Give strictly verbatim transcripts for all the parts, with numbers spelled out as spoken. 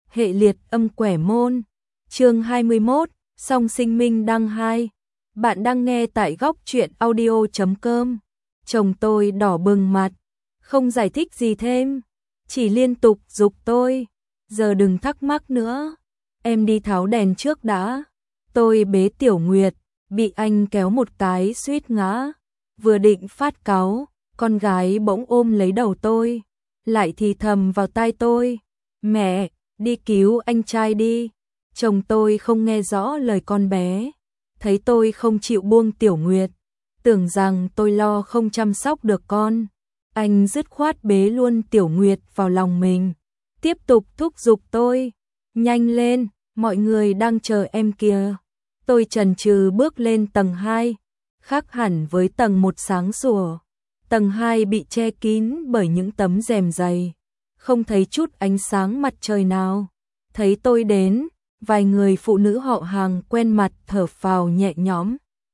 hệ liệt âm quẻ môn. Chương hai mươi mốt, song sinh minh đăng hai. Bạn đang nghe tại góc truyện audio chấm com. Chồng tôi đỏ bừng mặt, không giải thích gì thêm, chỉ liên tục giục tôi, giờ đừng thắc mắc nữa, em đi tháo đèn trước đã. Tôi bế Tiểu Nguyệt, bị anh kéo một cái suýt ngã, vừa định phát cáu, con gái bỗng ôm lấy đầu tôi, lại thì thầm vào tai tôi, mẹ, đi cứu anh trai đi. Chồng tôi không nghe rõ lời con bé, thấy tôi không chịu buông Tiểu Nguyệt, tưởng rằng tôi lo không chăm sóc được con. Anh dứt khoát bế luôn Tiểu Nguyệt vào lòng mình, tiếp tục thúc giục tôi, nhanh lên, mọi người đang chờ em kìa. Tôi chần chừ bước lên tầng hai, khác hẳn với tầng một sáng sủa. Tầng hai bị che kín bởi những tấm rèm dày, không thấy chút ánh sáng mặt trời nào. Thấy tôi đến, vài người phụ nữ họ hàng quen mặt thở phào nhẹ nhõm.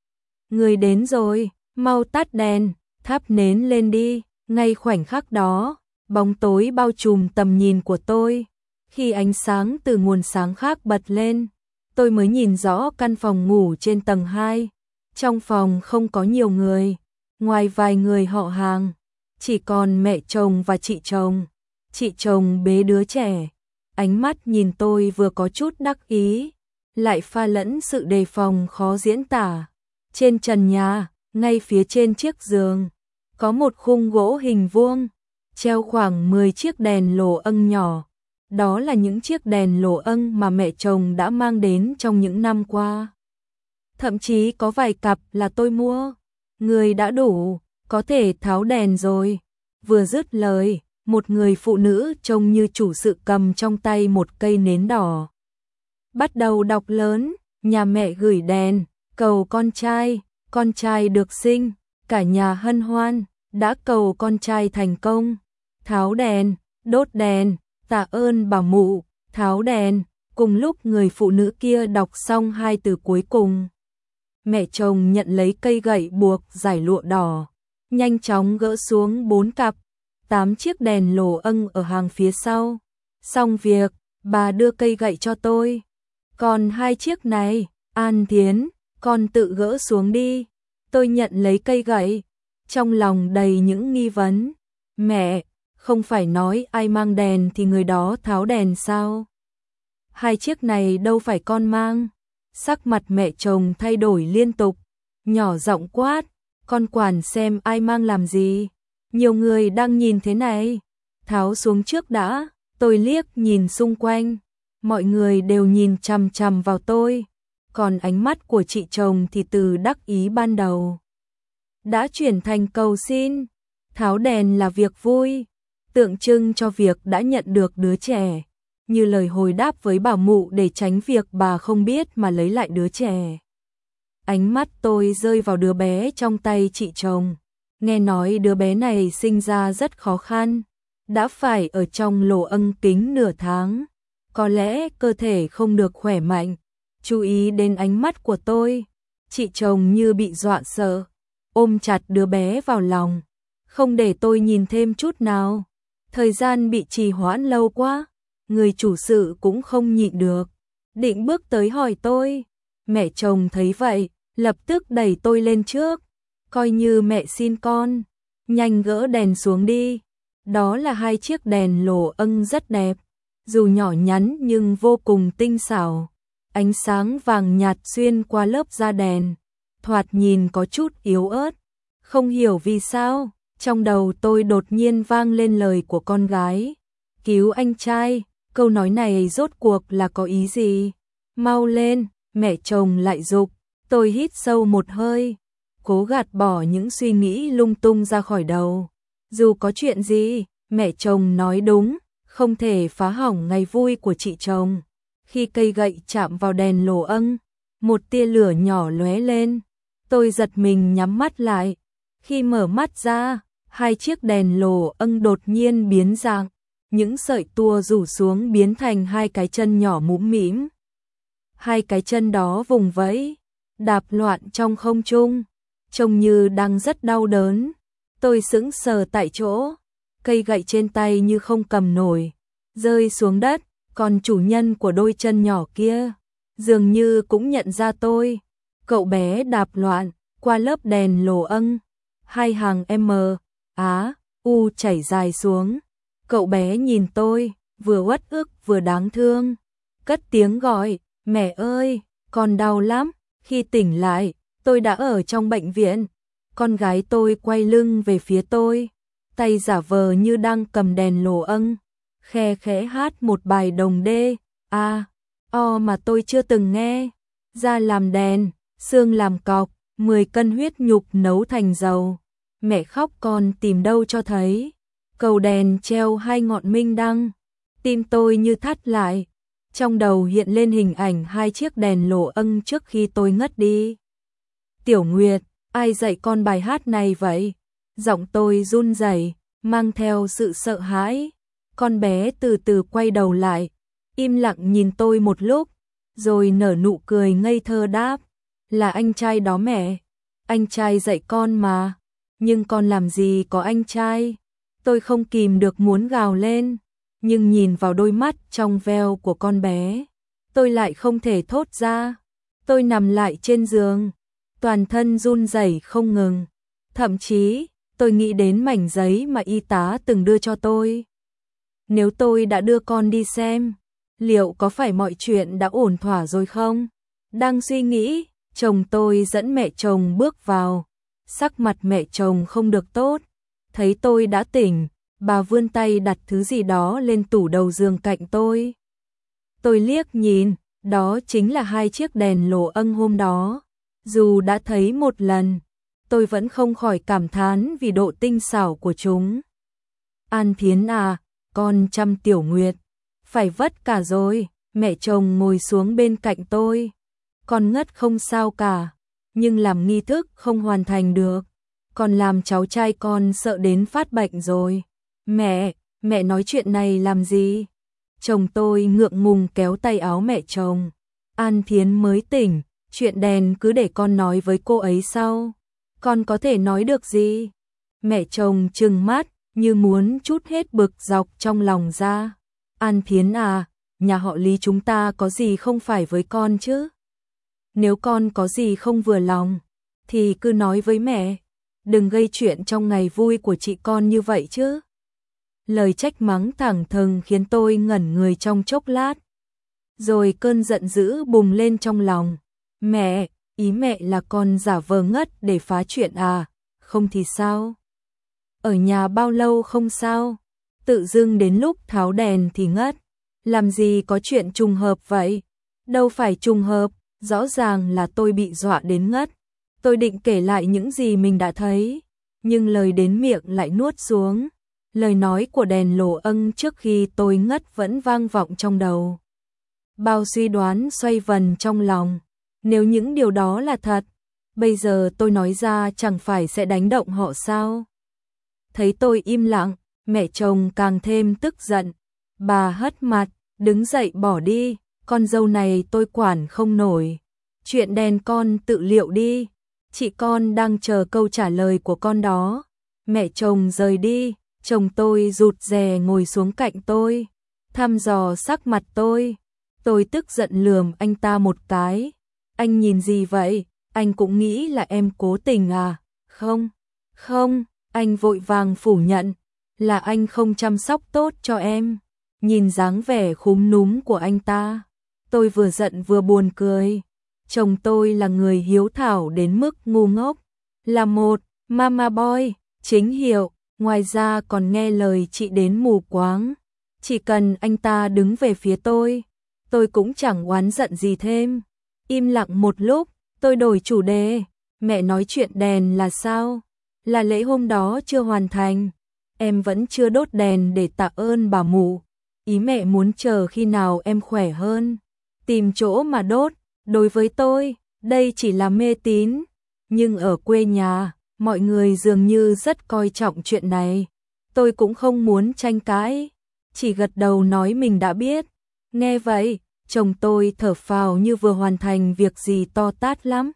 Người đến rồi, mau tắt đèn, thắp nến lên đi. Ngay khoảnh khắc đó, bóng tối bao trùm tầm nhìn của tôi. Khi ánh sáng từ nguồn sáng khác bật lên, tôi mới nhìn rõ căn phòng ngủ trên tầng hai. Trong phòng không có nhiều người, ngoài vài người họ hàng, chỉ còn mẹ chồng và chị chồng. Chị chồng bế đứa trẻ, ánh mắt nhìn tôi vừa có chút đắc ý, lại pha lẫn sự đề phòng khó diễn tả. Trên trần nhà, ngay phía trên chiếc giường, có một khung gỗ hình vuông, treo khoảng mười chiếc đèn lồ ân nhỏ. Đó là những chiếc đèn lồ ân mà mẹ chồng đã mang đến trong những năm qua. Thậm chí có vài cặp là tôi mua. Người đã đủ, có thể tháo đèn rồi. Vừa dứt lời, một người phụ nữ trông như chủ sự cầm trong tay một cây nến đỏ, bắt đầu đọc lớn, nhà mẹ gửi đèn, cầu con trai, con trai được sinh, cả nhà hân hoan, đã cầu con trai thành công. Tháo đèn, đốt đèn, tạ ơn bà mụ, tháo đèn. Cùng lúc người phụ nữ kia đọc xong hai từ cuối cùng, mẹ chồng nhận lấy cây gậy buộc giải lụa đỏ, nhanh chóng gỡ xuống bốn cặp, tám chiếc đèn lồ ân ở hàng phía sau. Xong việc, bà đưa cây gậy cho tôi. Còn hai chiếc này, An Thiến, con tự gỡ xuống đi. Tôi nhận lấy cây gậy, trong lòng đầy những nghi vấn. Mẹ, không phải nói ai mang đèn thì người đó tháo đèn sao? Hai chiếc này đâu phải con mang. Sắc mặt mẹ chồng thay đổi liên tục, nhỏ giọng quát, con quản xem ai mang làm gì. Nhiều người đang nhìn thế này, tháo xuống trước đã. Tôi liếc nhìn xung quanh, mọi người đều nhìn chằm chằm vào tôi, còn ánh mắt của chị chồng thì từ đắc ý ban đầu đã chuyển thành cầu xin. Tháo đèn là việc vui, tượng trưng cho việc đã nhận được đứa trẻ, như lời hồi đáp với bà mụ để tránh việc bà không biết mà lấy lại đứa trẻ. Ánh mắt tôi rơi vào đứa bé trong tay chị chồng. Nghe nói đứa bé này sinh ra rất khó khăn, đã phải ở trong lỗ ân kính nửa tháng, có lẽ cơ thể không được khỏe mạnh. Chú ý đến ánh mắt của tôi, chị chồng như bị dọa sợ, ôm chặt đứa bé vào lòng, không để tôi nhìn thêm chút nào. Thời gian bị trì hoãn lâu quá, người chủ sự cũng không nhịn được, định bước tới hỏi tôi. Mẹ chồng thấy vậy, lập tức đẩy tôi lên trước, coi như mẹ xin con, nhanh gỡ đèn xuống đi. Đó là hai chiếc đèn lồ ân rất đẹp, dù nhỏ nhắn nhưng vô cùng tinh xảo. Ánh sáng vàng nhạt xuyên qua lớp da đèn, thoạt nhìn có chút yếu ớt. Không hiểu vì sao, trong đầu tôi đột nhiên vang lên lời của con gái. Cứu anh trai, câu nói này rốt cuộc là có ý gì? Mau lên, mẹ chồng lại giục. Tôi hít sâu một hơi, cố gạt bỏ những suy nghĩ lung tung ra khỏi đầu. Dù có chuyện gì, mẹ chồng nói đúng, không thể phá hỏng ngày vui của chị chồng. Khi cây gậy chạm vào đèn lồ ân, một tia lửa nhỏ lóe lên. Tôi giật mình nhắm mắt lại. Khi mở mắt ra, hai chiếc đèn lồ ân đột nhiên biến dạng. Những sợi tua rủ xuống biến thành hai cái chân nhỏ mũm mĩm. Hai cái chân đó vùng vẫy, đạp loạn trong không trung, trông như đang rất đau đớn. Tôi sững sờ tại chỗ, cây gậy trên tay như không cầm nổi, rơi xuống đất. Còn chủ nhân của đôi chân nhỏ kia, dường như cũng nhận ra tôi. Cậu bé đạp loạn qua lớp đèn lồ âng, hai hàng M, Á, U chảy dài xuống. Cậu bé nhìn tôi, vừa uất ức vừa đáng thương. Cất tiếng gọi, mẹ ơi, con đau lắm. Khi tỉnh lại, tôi đã ở trong bệnh viện. Con gái tôi quay lưng về phía tôi, tay giả vờ như đang cầm đèn lồ âng, khe khẽ hát một bài đồng đê, a, o mà tôi chưa từng nghe. Da làm đèn, xương làm cọc, mười cân huyết nhục nấu thành dầu. Mẹ khóc con tìm đâu cho thấy. Cầu đèn treo hai ngọn minh đăng. Tim tôi như thắt lại. Trong đầu hiện lên hình ảnh hai chiếc đèn lồ âng trước khi tôi ngất đi. Tiểu Nguyệt, ai dạy con bài hát này vậy? Giọng tôi run rẩy, mang theo sự sợ hãi. Con bé từ từ quay đầu lại, im lặng nhìn tôi một lúc, rồi nở nụ cười ngây thơ đáp, là anh trai đó mẹ. Anh trai dạy con mà. Nhưng con làm gì có anh trai? Tôi không kìm được muốn gào lên, nhưng nhìn vào đôi mắt trong veo của con bé, tôi lại không thể thốt ra. Tôi nằm lại trên giường, toàn thân run rẩy không ngừng. Thậm chí, tôi nghĩ đến mảnh giấy mà y tá từng đưa cho tôi. Nếu tôi đã đưa con đi xem, liệu có phải mọi chuyện đã ổn thỏa rồi không? Đang suy nghĩ, chồng tôi dẫn mẹ chồng bước vào. Sắc mặt mẹ chồng không được tốt. Thấy tôi đã tỉnh, bà vươn tay đặt thứ gì đó lên tủ đầu giường cạnh tôi. Tôi liếc nhìn, đó chính là hai chiếc đèn lồ âng hôm đó. Dù đã thấy một lần, tôi vẫn không khỏi cảm thán vì độ tinh xảo của chúng. An Thiến à, con chăm Tiểu Nguyệt, phải vất cả rồi. Mẹ chồng ngồi xuống bên cạnh tôi. Con ngất không sao cả, nhưng làm nghi thức không hoàn thành được. Còn làm cháu trai con sợ đến phát bệnh rồi. Mẹ, mẹ nói chuyện này làm gì? Chồng tôi ngượng ngùng kéo tay áo mẹ chồng. An Thiến mới tỉnh, chuyện đèn cứ để con nói với cô ấy sau. Con có thể nói được gì? Mẹ chồng trừng mắt, như muốn trút hết bực dọc trong lòng ra. An Thiến à, nhà họ Lý chúng ta có gì không phải với con chứ? Nếu con có gì không vừa lòng, thì cứ nói với mẹ. Đừng gây chuyện trong ngày vui của chị con như vậy chứ. Lời trách mắng thẳng thừng khiến tôi ngẩn người trong chốc lát. Rồi cơn giận dữ bùng lên trong lòng. Mẹ, ý mẹ là con giả vờ ngất để phá chuyện à? Không thì sao? Ở nhà bao lâu không sao? Tự dưng đến lúc tháo đèn thì ngất. Làm gì có chuyện trùng hợp vậy? Đâu phải trùng hợp, rõ ràng là tôi bị dọa đến ngất. Tôi định kể lại những gì mình đã thấy, nhưng lời đến miệng lại nuốt xuống. Lời nói của đèn lồ âng trước khi tôi ngất vẫn vang vọng trong đầu. Bao suy đoán xoay vần trong lòng. Nếu những điều đó là thật, bây giờ tôi nói ra chẳng phải sẽ đánh động họ sao? Thấy tôi im lặng, mẹ chồng càng thêm tức giận. Bà hất mặt, đứng dậy bỏ đi. Con dâu này tôi quản không nổi. Chuyện đèn con tự liệu đi. Chị con đang chờ câu trả lời của con đó. Mẹ chồng rời đi, chồng tôi rụt rè ngồi xuống cạnh tôi, thăm dò sắc mặt tôi. Tôi tức giận lườm anh ta một cái. Anh nhìn gì vậy? Anh cũng nghĩ là em cố tình à? Không, không, anh vội vàng phủ nhận. Là anh không chăm sóc tốt cho em. Nhìn dáng vẻ khúm núm của anh ta, tôi vừa giận vừa buồn cười. Chồng tôi là người hiếu thảo đến mức ngu ngốc, là một mama boy chính hiệu, ngoài ra còn nghe lời chị đến mù quáng. Chỉ cần anh ta đứng về phía tôi, tôi cũng chẳng oán giận gì thêm. Im lặng một lúc, tôi đổi chủ đề. Mẹ nói chuyện đèn là sao? Là lễ hôm đó chưa hoàn thành. Em vẫn chưa đốt đèn để tạ ơn bà mụ. Ý mẹ muốn chờ khi nào em khỏe hơn, tìm chỗ mà đốt. Đối với tôi, đây chỉ là mê tín. Nhưng ở quê nhà, mọi người dường như rất coi trọng chuyện này. Tôi cũng không muốn tranh cãi, chỉ gật đầu nói mình đã biết. Nghe vậy, chồng tôi thở phào như vừa hoàn thành việc gì to tát lắm.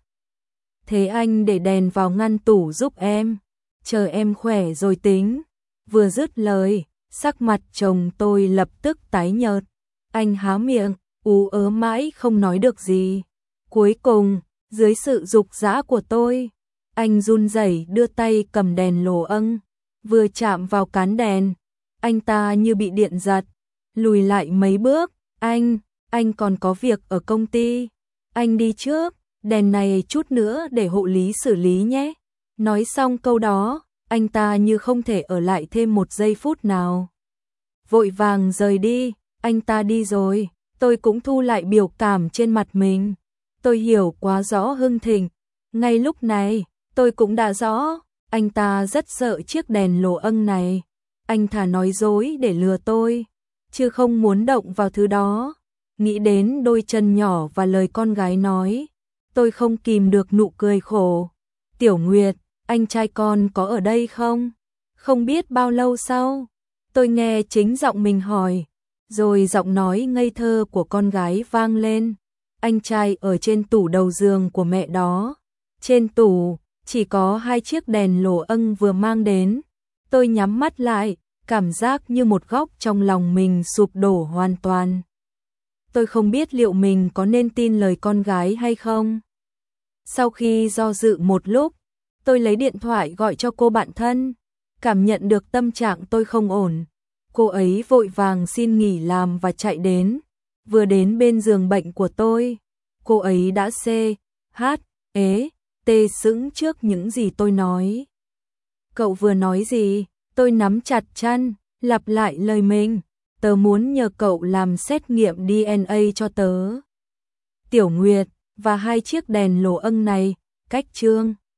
Thế anh để đèn vào ngăn tủ giúp em, chờ em khỏe rồi tính. Vừa dứt lời, sắc mặt chồng tôi lập tức tái nhợt. Anh há miệng, ú ớ mãi không nói được gì. Cuối cùng, dưới sự dục dã của tôi, anh run rẩy đưa tay cầm đèn lồ âng, vừa chạm vào cán đèn, anh ta như bị điện giật, lùi lại mấy bước. Anh, anh còn có việc ở công ty, anh đi trước, đèn này chút nữa để hộ lý xử lý nhé. Nói xong câu đó, anh ta như không thể ở lại thêm một giây phút nào. Vội vàng rời đi, anh ta đi rồi, tôi cũng thu lại biểu cảm trên mặt mình. Tôi hiểu quá rõ Hưng Thịnh, ngay lúc này, tôi cũng đã rõ, anh ta rất sợ chiếc đèn lồ âng này. Anh thà nói dối để lừa tôi, chứ không muốn động vào thứ đó. Nghĩ đến đôi chân nhỏ và lời con gái nói, tôi không kìm được nụ cười khổ. Tiểu Nguyệt, anh trai con có ở đây không? Không biết bao lâu sau, tôi nghe chính giọng mình hỏi, rồi giọng nói ngây thơ của con gái vang lên. Anh trai ở trên tủ đầu giường của mẹ đó. Trên tủ, chỉ có hai chiếc đèn lồ âng vừa mang đến. Tôi nhắm mắt lại, cảm giác như một góc trong lòng mình sụp đổ hoàn toàn. Tôi không biết liệu mình có nên tin lời con gái hay không. Sau khi do dự một lúc, tôi lấy điện thoại gọi cho cô bạn thân, cảm nhận được tâm trạng tôi không ổn. Cô ấy vội vàng xin nghỉ làm và chạy đến. Vừa đến bên giường bệnh của tôi, cô ấy đã xê, hát, ế, tê sững trước những gì tôi nói. Cậu vừa nói gì? Tôi nắm chặt chân, lặp lại lời mình. Tớ muốn nhờ cậu làm xét nghiệm đê en a cho tớ. Tiểu Nguyệt, và hai chiếc đèn lồ âng này, cách Trương